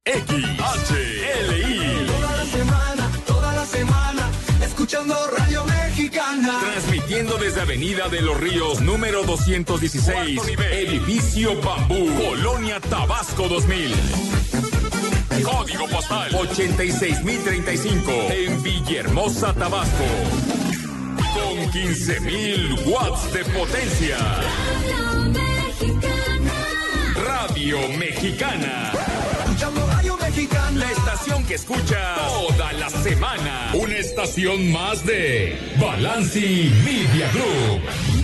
XHLI. Toda la semana, escuchando Radio Mexicana. Transmitiendo desde Avenida de los Ríos, número 216, edificio Bambú, Colonia Tabasco 2000. Código postal 86035 en Villahermosa, Tabasco. Con 15,000 watts de potencia. Radio Mexicana. Escuchando Radio Mexicana. La estación que escucha toda la semana. Una estación más de Balanci Media Group.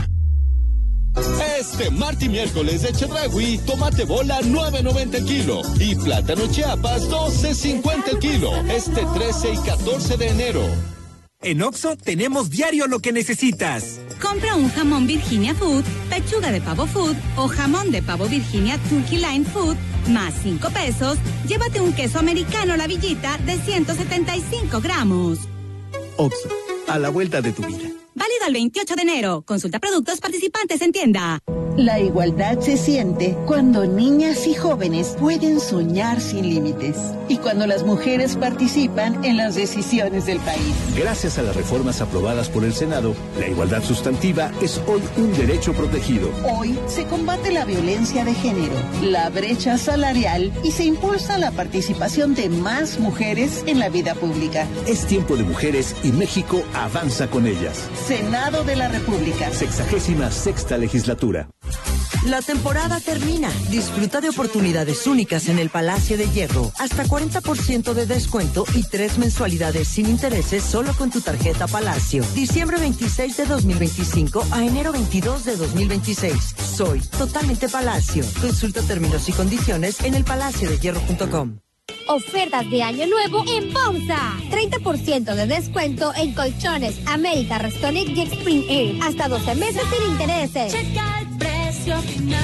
Este martes y miércoles de Chedraui, tomate bola 9.90 el kilo y plátano Chiapas 12.50 el kilo. Este 13 y 14 de enero. En Oxxo tenemos diario lo que necesitas. Compra un jamón Virginia Food, pechuga de pavo Food o jamón de pavo Virginia Turkey Line Food, más 5 pesos, llévate un queso americano La Villita de 175 gramos. Oxxo, a la vuelta de tu vida. Válido el 28 de enero. Consulta productos participantes en tienda. La igualdad se siente cuando niñas y jóvenes pueden soñar sin límites y cuando las mujeres participan en las decisiones del país. Gracias a las reformas aprobadas por el Senado, la igualdad sustantiva es hoy un derecho protegido. Hoy se combate la violencia de género, la brecha salarial y se impulsa la participación de más mujeres en la vida pública. Es tiempo de mujeres y México avanza con ellas. Senado de la República. 66ª legislatura. La temporada termina. Disfruta de oportunidades únicas en el Palacio de Hierro. Hasta 40% de descuento y 3 mensualidades sin intereses solo con tu tarjeta Palacio. Diciembre 26 de 2025 a enero 22 de 2026. Soy totalmente Palacio. Consulta términos y condiciones en elpalaciodehierro.com. Ofertas de Año Nuevo en Pausa. 30% de descuento en colchones América, Restonic y Spring Air. Hasta 12 meses sin intereses. Checa el precio final.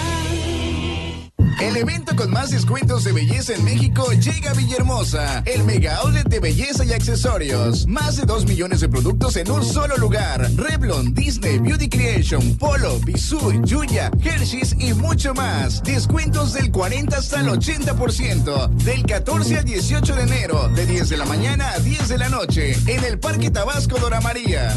El evento con más descuentos de belleza en México llega a Villahermosa. El Mega Outlet de belleza y accesorios. Más de 2 millones de productos en un solo lugar. Revlon, Disney, Beauty Creation, Polo, Bisú, Yuya, Hershey's y mucho más. Descuentos del 40 hasta el 80%. Del 14 al 18 de enero. De 10 de la mañana a 10 de la noche. En el Parque Tabasco Dora María.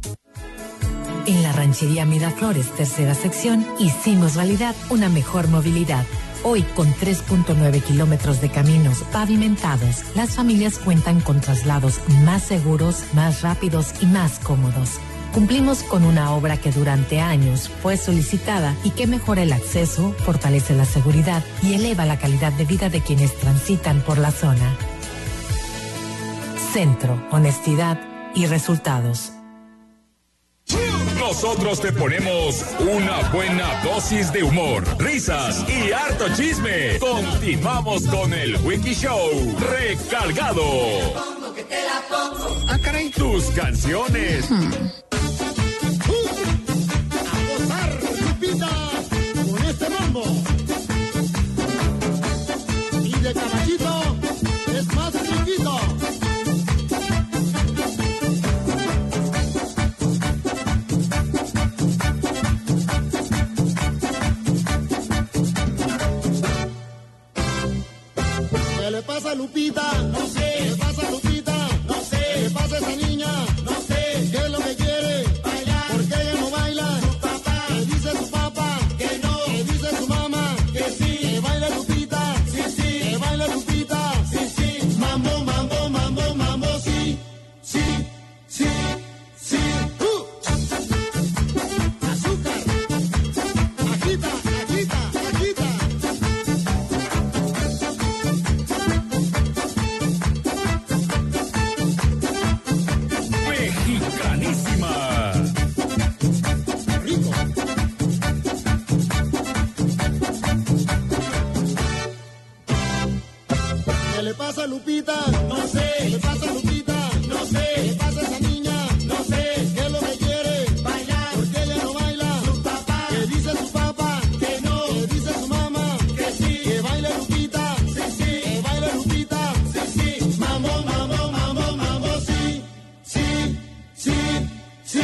En la ranchería Miraflores, tercera sección, hicimos realidad una mejor movilidad. Hoy, con 3.9 kilómetros de caminos pavimentados, las familias cuentan con traslados más seguros, más rápidos y más cómodos. Cumplimos con una obra que durante años fue solicitada y que mejora el acceso, fortalece la seguridad y eleva la calidad de vida de quienes transitan por la zona. Centro, honestidad y resultados. Nosotros te ponemos una buena dosis de humor, risas y harto chisme. Continuamos con el Wiki Show recargado. Ah, caray, tus canciones. A gozar, Lupita, con este mambo. Y de caballito es más chiquito. ¿Qué le pasa a Lupita? No sé. ¿Qué le pasa a Lupita? No sé. ¿Qué le pasa a esa niña? No sé. ¿Qué es lo que quiere? Bailar. ¿Por qué ella no baila? Su papá. ¿Qué dice su papá? Que no. ¿Qué dice su mamá? Que sí. ¿Que baila Lupita? Sí, sí. ¿Que baila Lupita? Sí, sí. Mambo, mambo, mambo, mambo, sí. Sí, sí, sí. Azúcar. Agita, agita, agita. Mexicanísima. Rico. ¿Qué le pasa a Lupita? No sé. ¿Qué le pasa a Lupita? No sé. ¿Qué le pasa a esa niña? No sé. ¿Qué es lo que quiere? Bailar. ¿Por qué ella no baila? Su papá. ¿Qué dice su papá? Que no. ¿Qué dice su mamá? Que sí. ¿Que baila Lupita? Sí, sí. ¿Que baila Lupita? Sí, sí. Mambo, mambo, mambo, mambo, sí. Sí, sí, sí.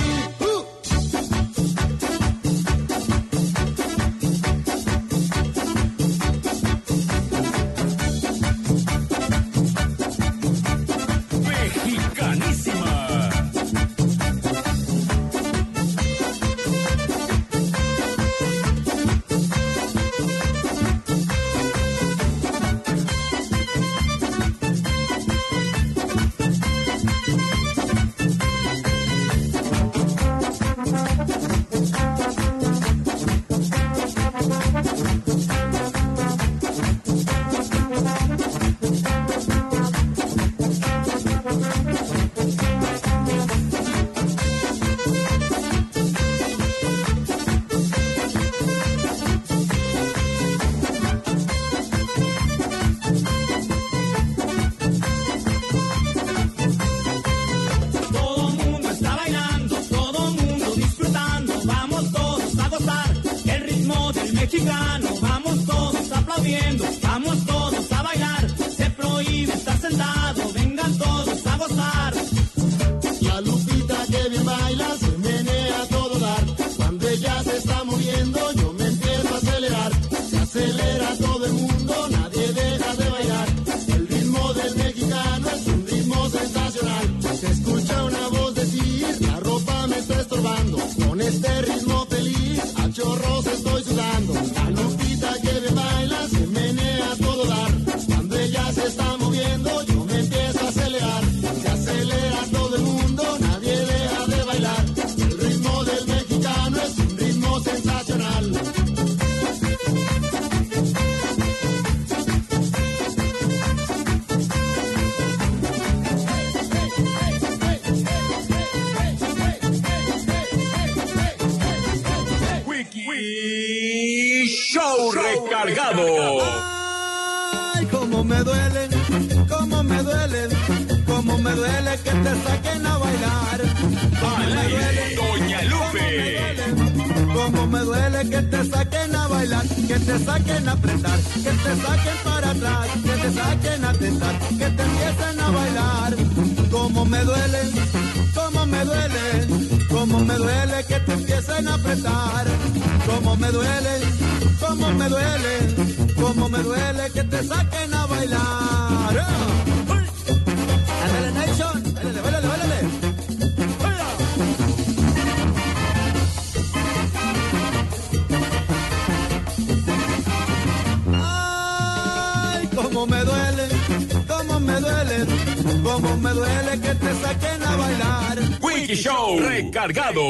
mexicano, vamos todos aplaudiendo, vamos todos a bailar, se prohíbe estar sentado, vengan todos a gozar. La Lupita que bien baila, se menea a todo dar, cuando ella se está moviendo, yo me empiezo a acelerar, se acelera todo el mundo, nadie deja de bailar, el ritmo del mexicano es un ritmo sensacional, se escucha una voz decir, la ropa me está estorbando, con este ritmo feliz, a chorros estoy sudando, la Lupita que bien baila, se menea a todo dar, cuando ella se está moviendo, yo me empiezo a acelerar, se acelera todo el mundo, nadie deja de bailar, el ritmo del mexicano es un ritmo sensacional. Wiki Show recargado. Ay, cómo me duele, cómo me duele, cómo me duele que te saquen a bailar. Al aire, Doña Lupe. Cómo me duele que te saquen a bailar, que te saquen a apretar, que te saquen para atrás, que te saquen a tentar, que te empiecen a bailar. Cómo me duele, cómo me duele, cómo me duele que te empiecen a apretar. Cómo me duele, cómo me duele, cómo me duele que te saquen a bailar. ¡Ándale, Nation! ¡Báilale, báilale, báilale! Cómo me duele, cómo me duele, cómo me duele que te saquen a bailar. Wiki Show recargado.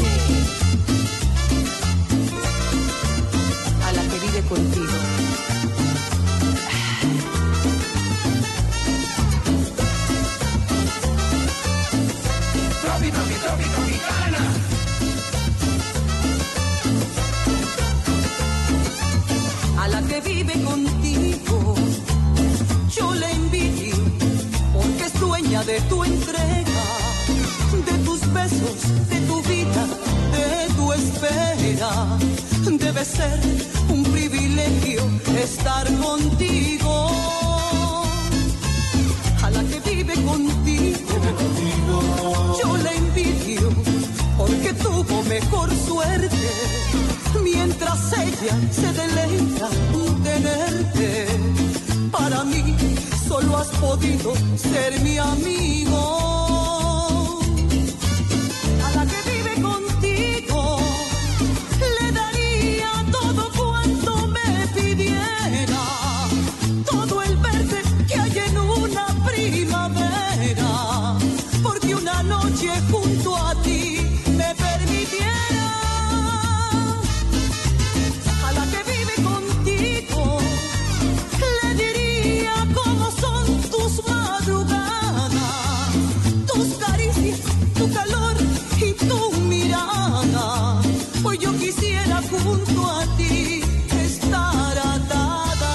A la que vive contigo. Tropicana. A la que vive contigo, yo le envidio, porque es dueña de tu entrega, de tus besos, de tu vida, de tu espera. Debe ser un privilegio estar contigo. A la que vive contigo, yo le envidio, porque tuvo mejor suerte, mientras ella se deleita en tenerte. Para mí solo has podido ser mi amigo. A la que vive contigo le daría todo cuanto me pidiera, todo el verde que hay en una primavera, porque una noche junto a ti me permitiera. A la que vive contigo le diría cómo son tus madrugadas, tus caricias, tu calor y tu mirada. Pues yo quisiera junto a ti estar atada.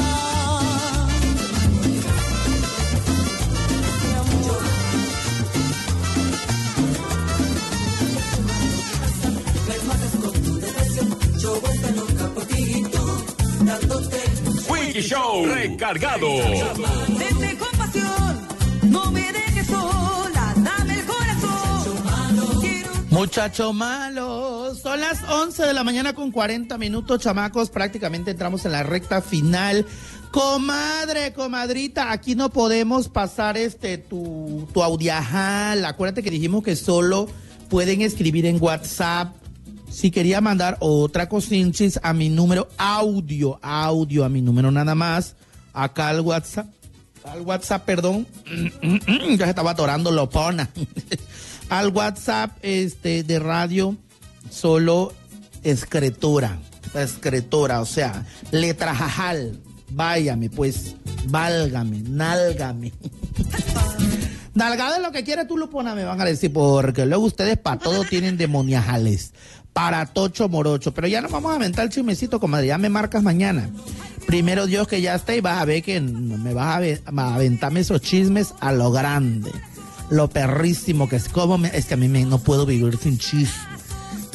Wiki Show recargado. Denme compasión, no me dejes sola, dame el corazón. Muchacho malo, son las 11 de la mañana con 40 minutos, chamacos, prácticamente entramos en la recta final. Comadre, comadrita, aquí no podemos pasar tu audiajal. Acuérdate que dijimos que solo pueden escribir en WhatsApp. Si quería mandar otra cosinchis a mi número, audio a mi número nada más, acá al WhatsApp, perdón, ya se estaba atorando Lopona, al WhatsApp de radio, solo escritura, o sea, letra jajal, váyame pues, válgame, nálgame. Nalgado es lo que quiere tú, Lupona, me van a decir, porque luego ustedes para todo tienen demoniajales, para tocho morocho, pero ya nos vamos a aventar el chismecito, comadre, ya me marcas mañana. Primero Dios que ya está y vas a ver que me vas a aventarme esos chismes a lo grande, lo perrísimo que es, es que a mí no puedo vivir sin chisme.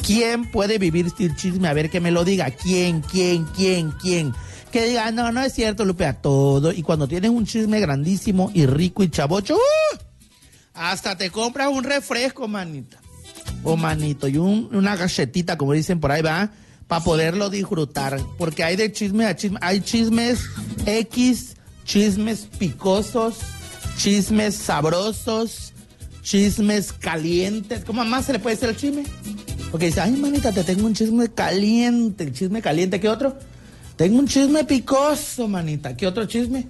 ¿Quién puede vivir sin chisme? A ver, que me lo diga. ¿Quién? Que diga, no es cierto, Lupe, a todo. Y cuando tienes un chisme grandísimo y rico y chavocho, hasta te compras un refresco, manita. O manito, y una galletita, como dicen por ahí, va, para poderlo disfrutar. Porque hay de chisme a chisme. Hay chismes X, chismes picosos, chismes sabrosos, chismes calientes. ¿Cómo más se le puede decir el chisme? Porque dice, ay, manita, te tengo un chisme caliente. El chisme caliente, ¿qué otro? Tengo un chisme picoso, manita. ¿Qué otro chisme?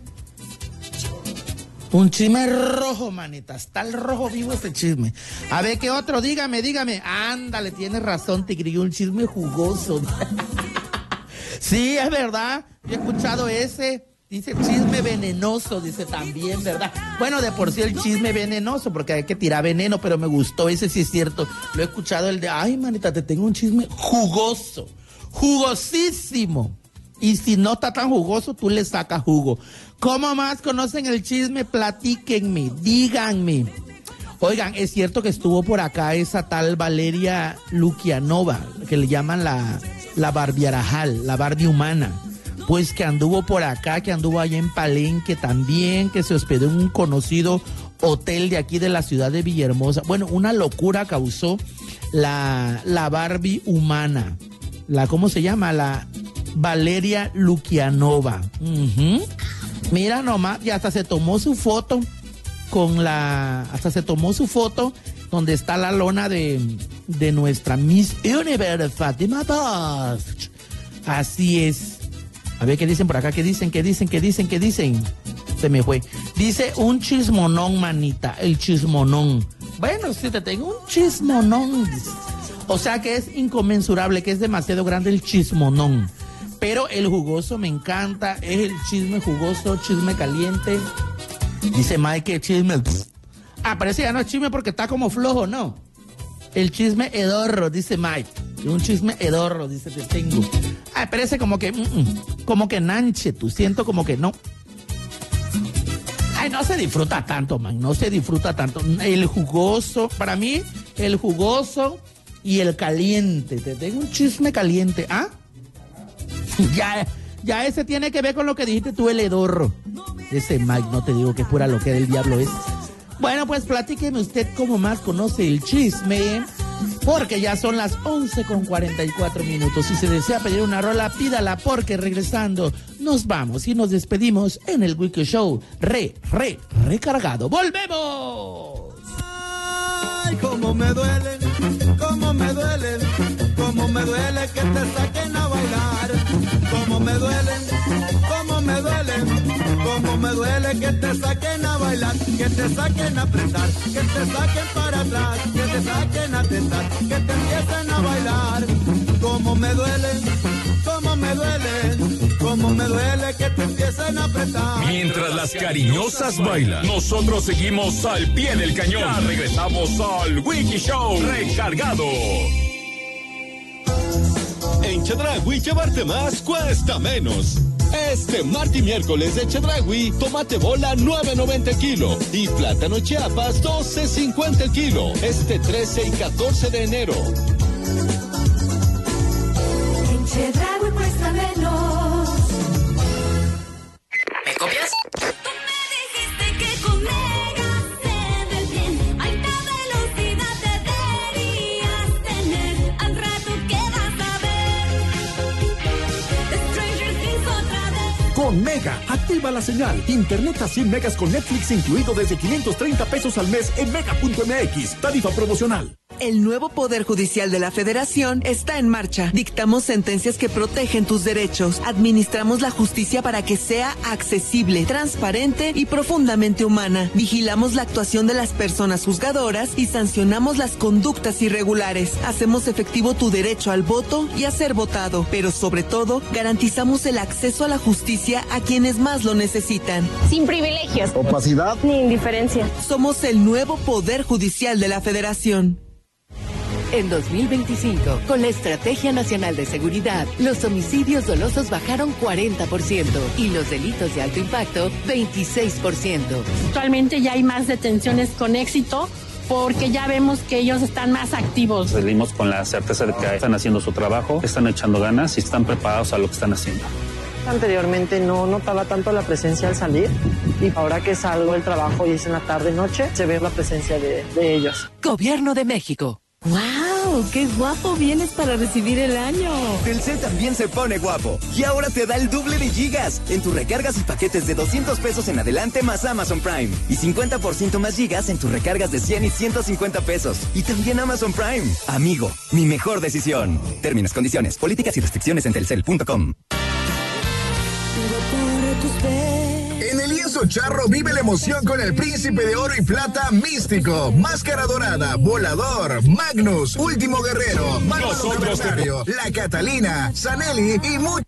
Un chisme rojo, manita. Está el rojo vivo ese chisme. A ver, ¿qué otro? Dígame. Ándale, tienes razón, Tigrillo. Un chisme jugoso. Sí, es verdad. Yo he escuchado ese. Dice chisme venenoso, dice también, ¿verdad? Bueno, de por sí el chisme venenoso, porque hay que tirar veneno, pero me gustó, ese sí es cierto. Lo he escuchado el de, ay, manita, te tengo un chisme jugoso, jugosísimo. Y si no está tan jugoso, tú le sacas jugo. ¿Cómo más conocen el chisme? Platíquenme, díganme. Oigan, es cierto que estuvo por acá esa tal Valeria Lukianova, que le llaman la Barbiarajal, la Barbie humana. Pues que anduvo por acá, que anduvo allá en Palenque también, que se hospedó en un conocido hotel de aquí de la ciudad de Villahermosa. Bueno, una locura causó la Barbie humana. ¿Cómo se llama? La Valeria Lukianova. Mira nomás, y hasta se tomó su foto donde está la lona de nuestra Miss Universe, Fátima Bosch. Así es. A ver, ¿qué dicen por acá? ¿Qué dicen? Se me fue. Dice un chismonón, manita, el chismonón. Bueno, si te tengo un chismonón. O sea que es inconmensurable, que es demasiado grande el chismonón. Pero el jugoso me encanta, es el chisme jugoso, chisme caliente. Dice Mike que chisme... parece ya no es chisme porque está como flojo, ¿no? El chisme hedorro, dice Mike. Un chisme hedorro, dice, te tengo. Parece como que nanche, tú siento como que no. Ay, no se disfruta tanto, man, no se disfruta tanto. El jugoso, para mí, el jugoso y el caliente. Te tengo un chisme caliente, ¿ah? Ya ese tiene que ver con lo que dijiste tú, el hedorro. Ese Mike, no te digo que fuera lo que del diablo es. Bueno, pues platíqueme usted cómo más conoce el chisme, porque ya son las 11:44. Si se desea pedir una rola, pídala, porque regresando nos vamos y nos despedimos en el Wiki Show recargado. ¡Volvemos! Ay, cómo me duele que te saquen a bailar. Cómo me duele que te saquen a bailar, que te saquen a apretar, que te saquen para atrás, que te saquen a tentar, que te empiecen a bailar. Cómo me duele que te empiecen a apretar. Mientras las cariñosas bailan, nosotros seguimos al pie del cañón. Ya regresamos al Wiki Show recargado. En Chedraui llevarte más cuesta menos. Este martes y miércoles de Chedraui, tomate bola 9.90 el kilo y plátano Chiapas 12.50 el kilo. Este 13 y 14 de enero. En Chedraui cuesta menos. ¿Me copias? Tú me dijiste que con Mega se ve bien. Alta velocidad deberías tener. Al rato que vas a ver Stranger Things otra vez. Con Mega, activa la señal. Internet a 100 megas con Netflix incluido desde 530 pesos al mes en mega.mx. Tarifa promocional. El nuevo Poder Judicial de la Federación está en marcha. Dictamos sentencias que protegen tus derechos. Administramos la justicia para que sea accesible, transparente y profundamente humana. Vigilamos la actuación de las personas juzgadoras y sancionamos las conductas irregulares. Hacemos efectivo tu derecho al voto y a ser votado. Pero sobre todo, garantizamos el acceso a la justicia a quienes más lo necesitan. Sin privilegios, opacidad ni indiferencia. Somos el nuevo Poder Judicial de la Federación. En 2025, con la Estrategia Nacional de Seguridad, los homicidios dolosos bajaron 40% y los delitos de alto impacto 26%. Actualmente ya hay más detenciones con éxito porque ya vemos que ellos están más activos. Salimos con la certeza de que están haciendo su trabajo, están echando ganas y están preparados a lo que están haciendo. Anteriormente no notaba tanto la presencia al salir y ahora que salgo del trabajo y es en la tarde-noche, se ve la presencia de ellos. Gobierno de México. ¡Wow! ¡Qué guapo vienes para recibir el año! Telcel también se pone guapo y ahora te da el doble de gigas en tus recargas y paquetes de 200 pesos en adelante más Amazon Prime y 50% más gigas en tus recargas de 100 y 150 pesos y también Amazon Prime. Amigo, mi mejor decisión. Términos, condiciones, políticas y restricciones en telcel.com. En el lienzo charro vive la emoción con el príncipe de oro y plata místico, máscara dorada, volador, Magnus, último guerrero, Bárbaro Cavernario, la Catalina, Sanelli y mucho.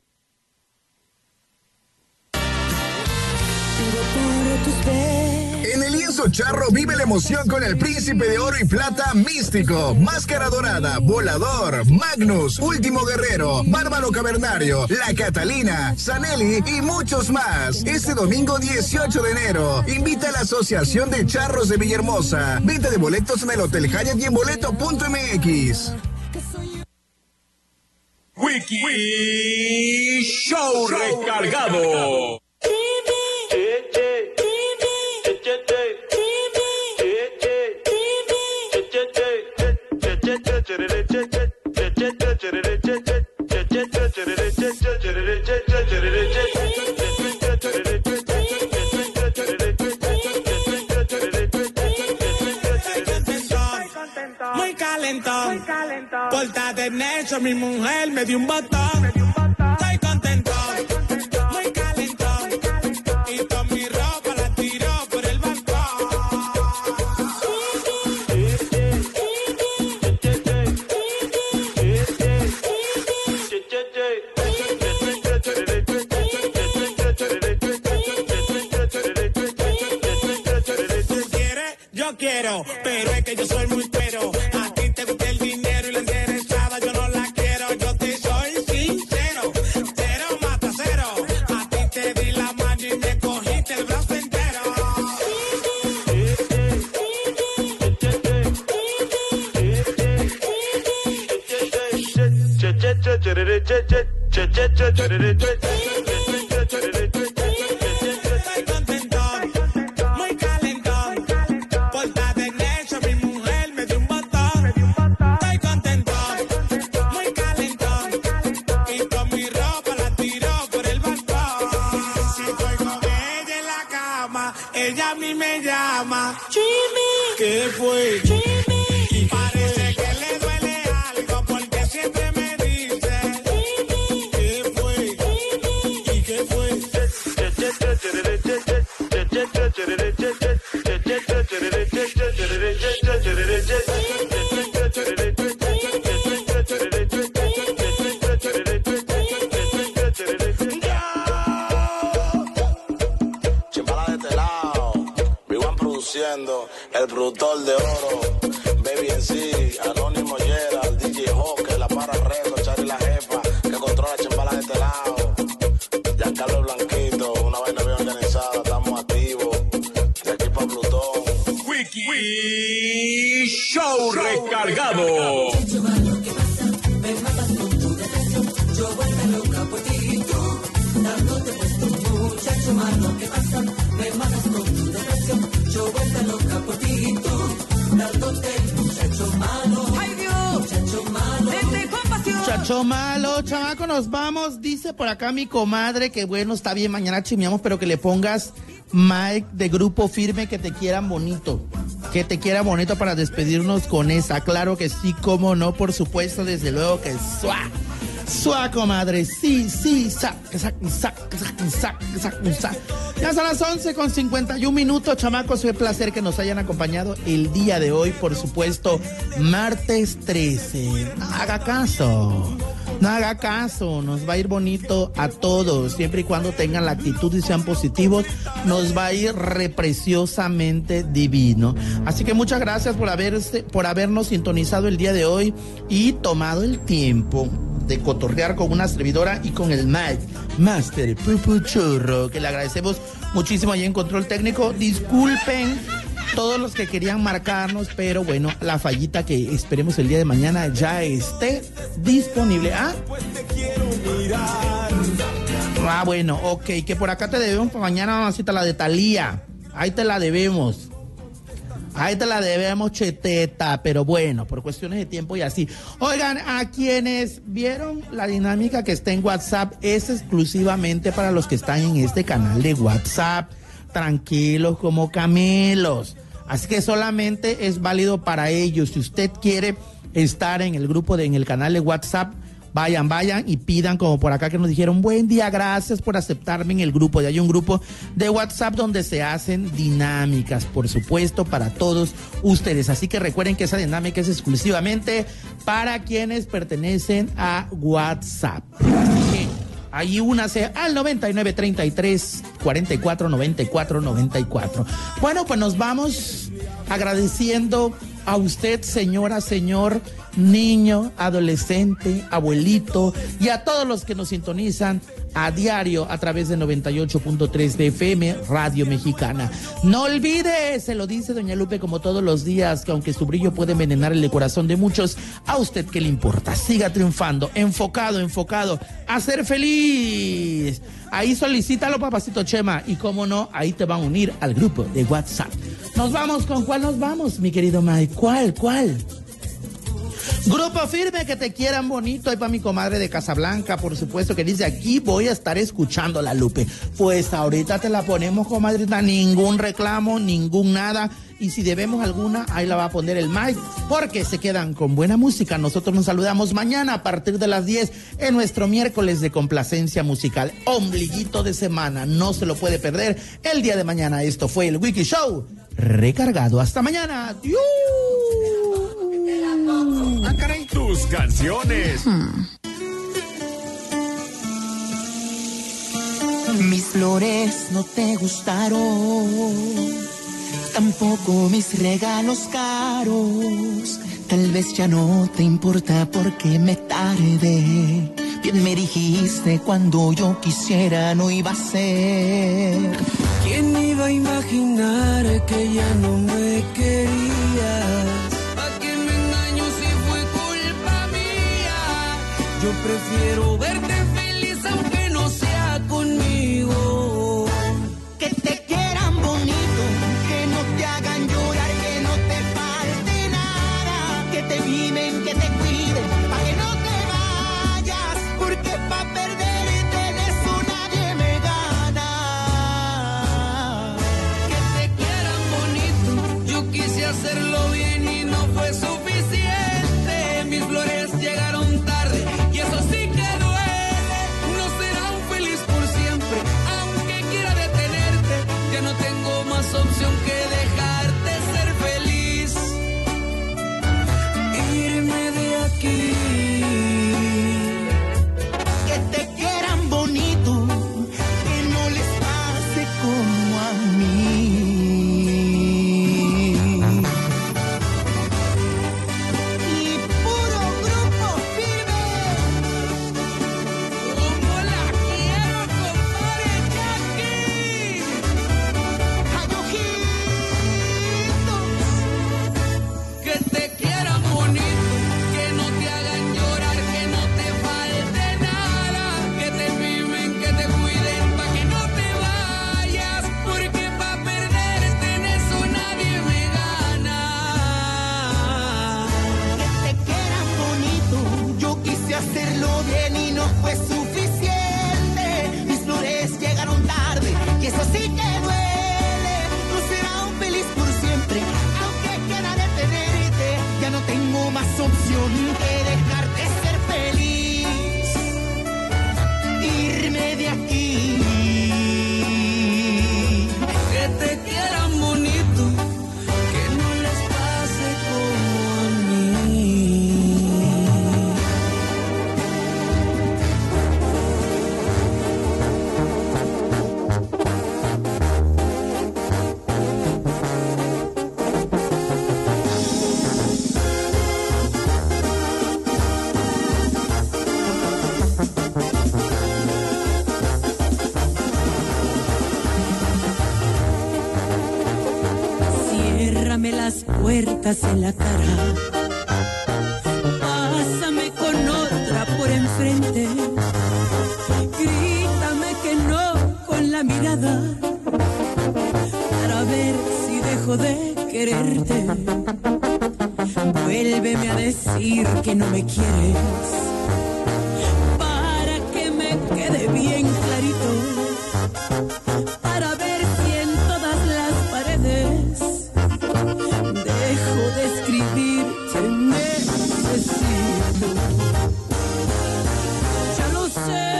En el lienzo charro vive la emoción con el príncipe de oro y plata místico, máscara dorada, volador, Magnus, último guerrero, Bárbaro Cavernario, la Catalina, Sanelli y muchos más. Este domingo 18 de enero, invita a la Asociación de Charros de Villahermosa. Venta de boletos en el Hotel Hyatt y en boleto.mx. Wiki Show recargado. Muy calentón, pórtate necio, mi mujer me dio un botón. Estoy contento, muy calentón, y con mi ropa la tiro por el balcón. ¿Tú quieres? Yo quiero, pero es que yo soy muy pero. A ti te gusta el dinero y la interesada yo no la quiero. Yo te soy sincero, cero mata cero. A ti te di la mano y me cogiste el brazo entero. Estoy contento, muy calentón, pórtate necio, mi mujer me dio un botón. Estoy contento, muy calentón, y con mi ropa la tiro por el balcón. Si estoy con ella en la cama, ella a mí me llama Jimmy. ¿Qué fue? Jimmy. Y parece que le duele algo porque siempre me dice Jimmy. ¿Qué fue? ¿Y qué fue? Chimbala de este lado, Vivan produciendo, el productor de oro, Baby en sí, Anónimo Gerald, DJ Hawk, la para reto, Charlie la jefa, que controla Chimbala de este lado, Giancarlo Blanquito, una vaina bien organizada, estamos activos, de aquí para Plutón. Wiki Show recargado. Me matas con tu depresión, yo vuelvo loca por ti y tú, dándote puesto, muchacho malo, ¿qué pasa? Me matas con tu depresión, yo vuelvo loca por ti y tú, dándote muchacho malo. ¡Ay Dios! Muchacho malo. Muchacho malo, chamaco, nos vamos. Dice por acá mi comadre que bueno, está bien, mañana chimeamos, pero que le pongas Mike de Grupo Firme, que te quieran bonito. Que te quiera bonito para despedirnos con esa. Claro que sí, cómo no, por supuesto, desde luego que suá, comadre. Sí, sa. Ya son las 11:51, chamacos. Fue un placer que nos hayan acompañado el día de hoy, por supuesto, martes 13. No haga caso, nos va a ir bonito a todos, siempre y cuando tengan la actitud y sean positivos, nos va a ir repreciosamente divino. Así que muchas gracias por habernos sintonizado el día de hoy y tomado el tiempo de cotorrear con una servidora y con el Master Pupu Churro, que le agradecemos muchísimo ahí en control técnico. Disculpen todos los que querían marcarnos, pero bueno, la fallita que esperemos el día de mañana ya esté disponible. Bueno, ok, que por acá te debemos para mañana, mamacita, la de Thalía. Ahí te la debemos. Ahí te la debemos, cheteta, pero bueno, por cuestiones de tiempo y así. Oigan, a quienes vieron la dinámica que está en WhatsApp, es exclusivamente para los que están en este canal de WhatsApp. Tranquilos como camelos. Así que solamente es válido para ellos. Si usted quiere estar en el grupo, en el canal de WhatsApp, vayan y pidan, como por acá que nos dijeron, buen día, gracias por aceptarme en el grupo. Y hay un grupo de WhatsApp donde se hacen dinámicas, por supuesto, para todos ustedes. Así que recuerden que esa dinámica es exclusivamente para quienes pertenecen a WhatsApp. Ahí únase al 9933-449494. Bueno, pues nos vamos agradeciendo a usted, señora, señor, niño, adolescente, abuelito, y a todos los que nos sintonizan a diario a través de 98.3 de FM Radio Mexicana. No olvide, se lo dice doña Lupe como todos los días, que aunque su brillo puede envenenar el corazón de muchos, a usted qué le importa, siga triunfando, enfocado, a ser feliz. Ahí solicítalo, papacito Chema, y cómo no, ahí te van a unir al grupo de WhatsApp. Nos vamos, ¿con cuál nos vamos, mi querido Mike? ¿Cuál? Grupo Firme, que te quieran bonito. Ahí para mi comadre de Casablanca, por supuesto, que dice, aquí voy a estar escuchando la Lupe. Pues ahorita te la ponemos, comadrita, ningún reclamo, ningún nada. Y si debemos alguna, ahí la va a poner el Mike, porque se quedan con buena música. Nosotros nos saludamos mañana a partir de las 10 en nuestro miércoles de complacencia musical. Ombliguito de semana, no se lo puede perder el día de mañana. Esto fue el Wiki Show recargado. Hasta mañana. ¡Adiós! Tus canciones. Mis flores no te gustaron, tampoco mis regalos caros. Tal vez ya no te importa porque me tardé. Bien me dijiste, cuando yo quisiera no iba a ser. ¿Quién iba a imaginar que ya no me querías? ¿Pa' qué me engaño si fue culpa mía? Yo prefiero verte feliz aunque no sea conmigo. Que te quieran bonito, que no te hagan llorar, que no te falte nada, que te mimen, que te cuiden, pa' que no te vayas, porque pa' perderte de eso nadie me gana. Que te quieran bonito, yo quise hacerlo bien y no fue suficiente. Mis flores llegaron tarde y eso sí que duele. ciérrame las puertas en la cara. Pásame con otra por enfrente. Grítame que no con la mirada, para ver si dejo de quererte. Vuélveme a decir que no me quieres, para que me quede bien clarito, para ver si en todas las paredes dejo de escribir que necesito. Ya lo sé,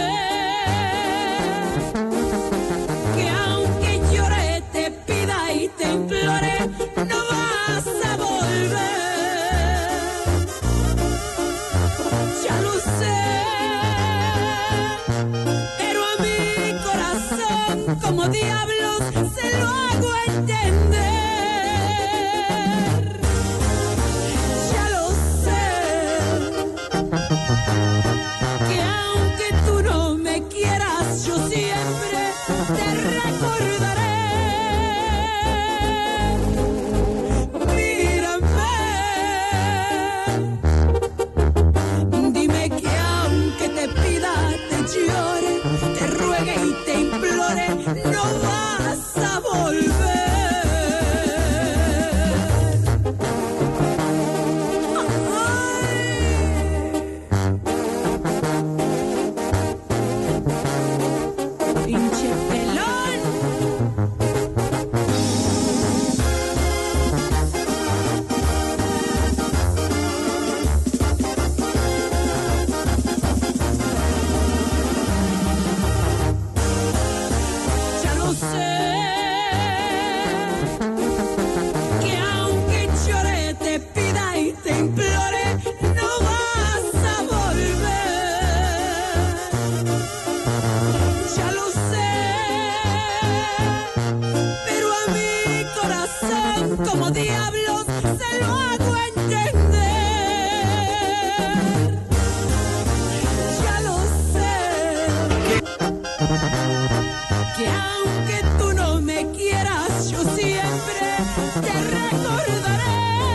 que aunque llore, te pida y te implore, no vas a volver. Ya lo sé, pero a mi corazón, como diablos, se lo hago entender. Ya lo sé, que aunque tú no me quieras, yo siempre te recordaré. Mírame, dime que aunque te pida, te llore, te ruegue y te implore, no vas a volver. Pinche pelón. Ya lo sé, que aunque llore, te pida y te implore, no vas a volver. Ya lo sé, pero a mi corazón, como diablos, se lo hago entender. Ya lo sé, que aunque tú no me quieras, yo siempre te recordaré.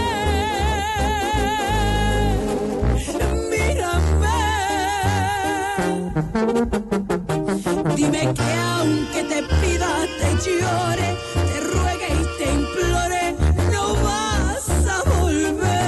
Mírame, dime que aunque te pida, te llore, te ruegue y te implore, no vas a volver.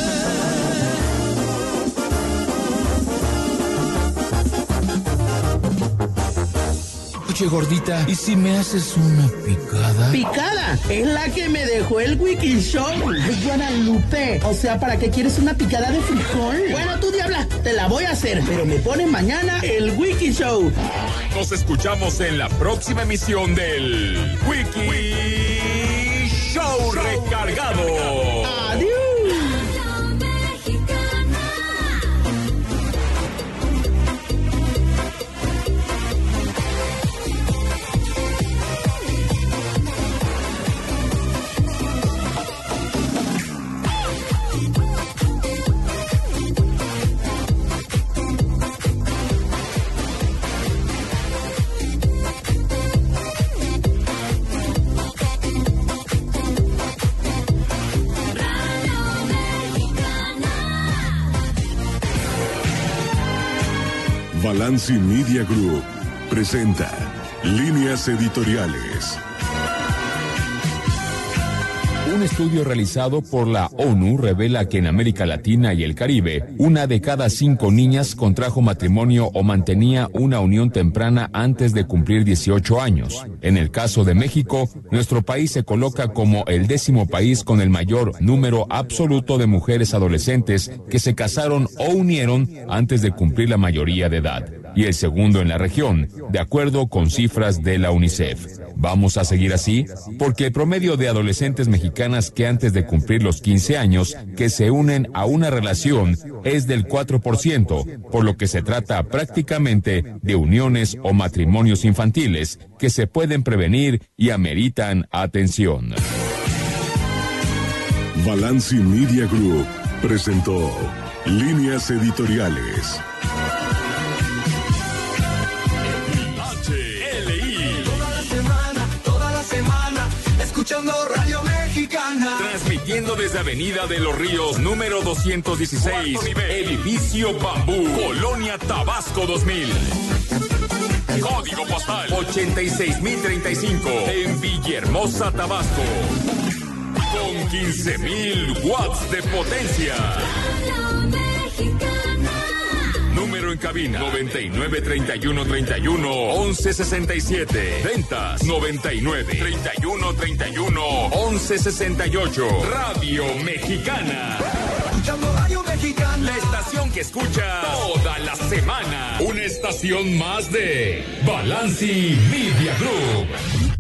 Oye, gordita, ¿y si me haces una picada? ¿Picada? Es la que me dejó el Wiki Show. Ay, Guadalupe. O sea, ¿para qué quieres una picada de frijol? Bueno, tú, diabla, te la voy a hacer, pero me pones mañana el Wiki Show. Nos escuchamos en la próxima emisión del Wiki Show Recargado. Adiós. Balanci Media Group presenta Líneas Editoriales. Un estudio realizado por la ONU revela que en América Latina y el Caribe, 1 de cada 5 niñas contrajo matrimonio o mantenía una unión temprana antes de cumplir 18 años. En el caso de México, nuestro país se coloca como el 10º país con el mayor número absoluto de mujeres adolescentes que se casaron o unieron antes de cumplir la mayoría de edad, y el segundo en la región, de acuerdo con cifras de la UNICEF. ¿Vamos a seguir así? Porque el promedio de adolescentes mexicanas que antes de cumplir los 15 años que se unen a una relación es del 4%, por lo que se trata prácticamente de uniones o matrimonios infantiles que se pueden prevenir y ameritan atención. Balanci Media Group presentó Líneas Editoriales. Toda la semana, escucha escuchando Radio Mexicana. Transmitiendo desde Avenida de los Ríos, número 216, cuarto nivel, edificio Bambú, Colonia Tabasco 2000. Código postal 86035 en Villahermosa, Tabasco. Con 15,000 watts de potencia. Número en cabina 9931311167. Ventas 9931311168. Radio Mexicana. Escuchando Radio Mexicana. La estación que escucha toda la semana. Una estación más de Balanci Media Group.